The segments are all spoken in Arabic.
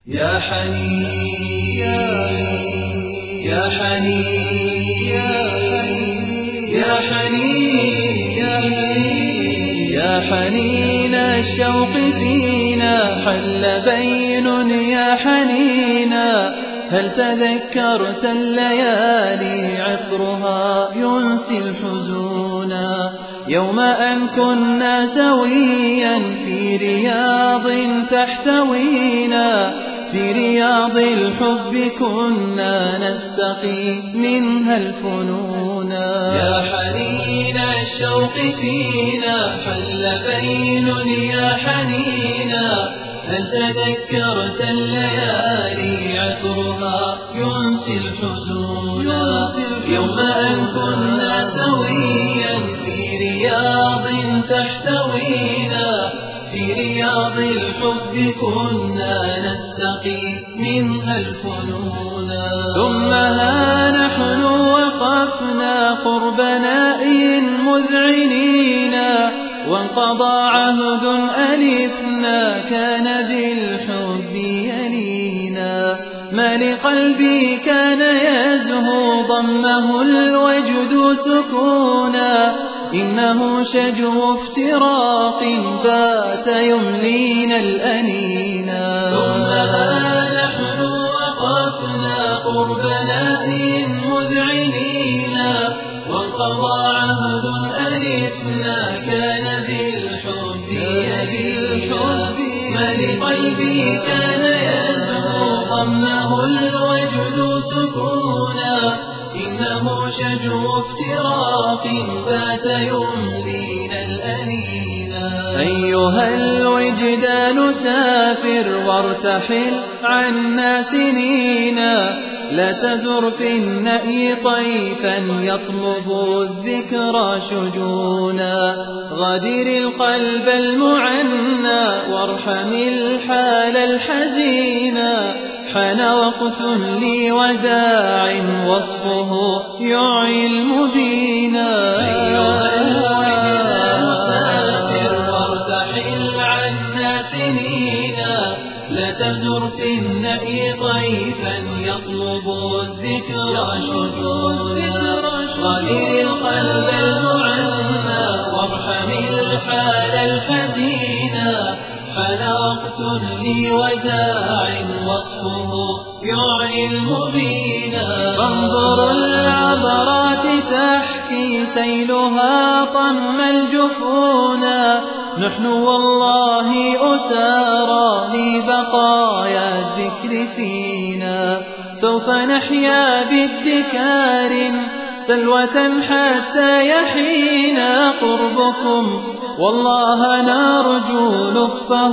يا حنين يا حنين يا حنين يا حنين الشوق فينا حل بين يا حنينا. هل تذكرت الليالي عطرها ينسي الحزونا؟ يوم أن كنا سويا في رياض تحتوينا، في رياض الحب كنا نستقي منها الفنونا. يا حنين الشوق فينا حل بين يا حنينا. هل تذكرت الليالي عطرها ينسي الحزونا؟ يوم أن كنا سويا في رياض تحتوينا، في رياض الحب كنا نستقي منها الفنونا. ثم ها نحن وقفنا قرب نائي مذعنين، وانقضى عهد ألفنا كان بالحب يلينا. ما لقلبي كان يزهو ضمه الوجد سكونا، إنه شجو افتراق بات يملينا الأنينا. ثم ها نحن وقفنا قرب نائي مذعنين، وانقضى عهد ألفنا كان بالحب يلينا. ما لقلبي كان يزهو ضمه الوجد سكونا، إنه شجو افتراق بات يملينا الأنينا. أيها الوجدان سافر وارتحل عنا سنينا، لا تزر في النأي طيفا يطلب الذكرى شجونا. غادر القلب المعنى وارحم الحال الحزينا، حان وقت لوداع وصفه يعي المبينا. أيها الوجدان سافر وارتحل عنا سنينا، لا تزر في النأي طيفا يطلب الذكرى شجونا. غادر القلب المعنى وارحم الحال الحزينا، حان وقت لوداع وصفه يعي المبينا. فانظر العبرات تحكي سيلها طم الجفونا، نحن والله أسارى لبقايا الذكر فينا. سوف نحيا بادكار سلوة حتى يحين قربكم، والله نرجو لطفه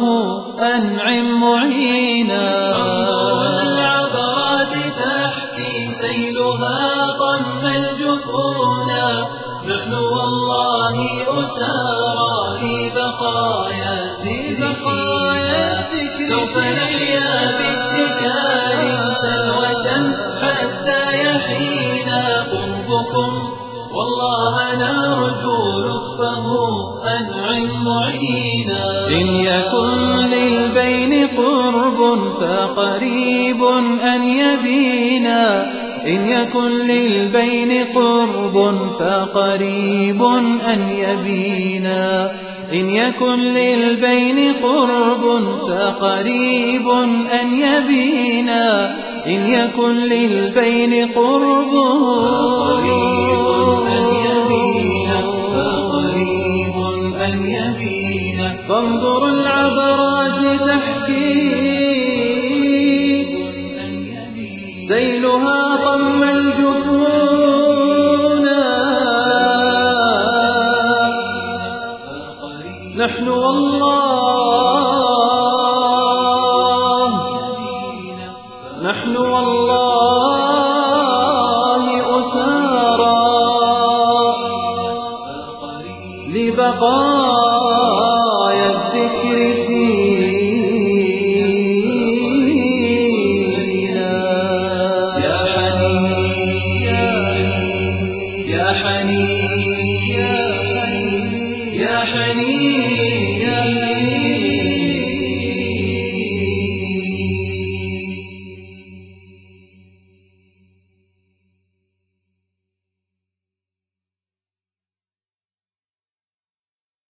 أنعم معينا. فانظر العبرات تحكي سيلها طم الجفونا، نحن والله أسارى لبقايا الذكر. سوف نحيا بادكار سلوة حتى يحين قربكم، والله نرجو لطفه أنعم معينا. إن يكن للبين قرب فقريب أن يبينا، إن يكن للبين قرب فقريب أن يبينا. إن يكن للبين قرب فقريب أن يبينا. إن يكن للبين قرب فقريب أن يبينا، فقريب أن يبينا. فانظر العبرات تحكي سيلها طم الجفونا، نحن والله أسارى لبقايا الذكر فينا. يا حنين يا حنين يا حنين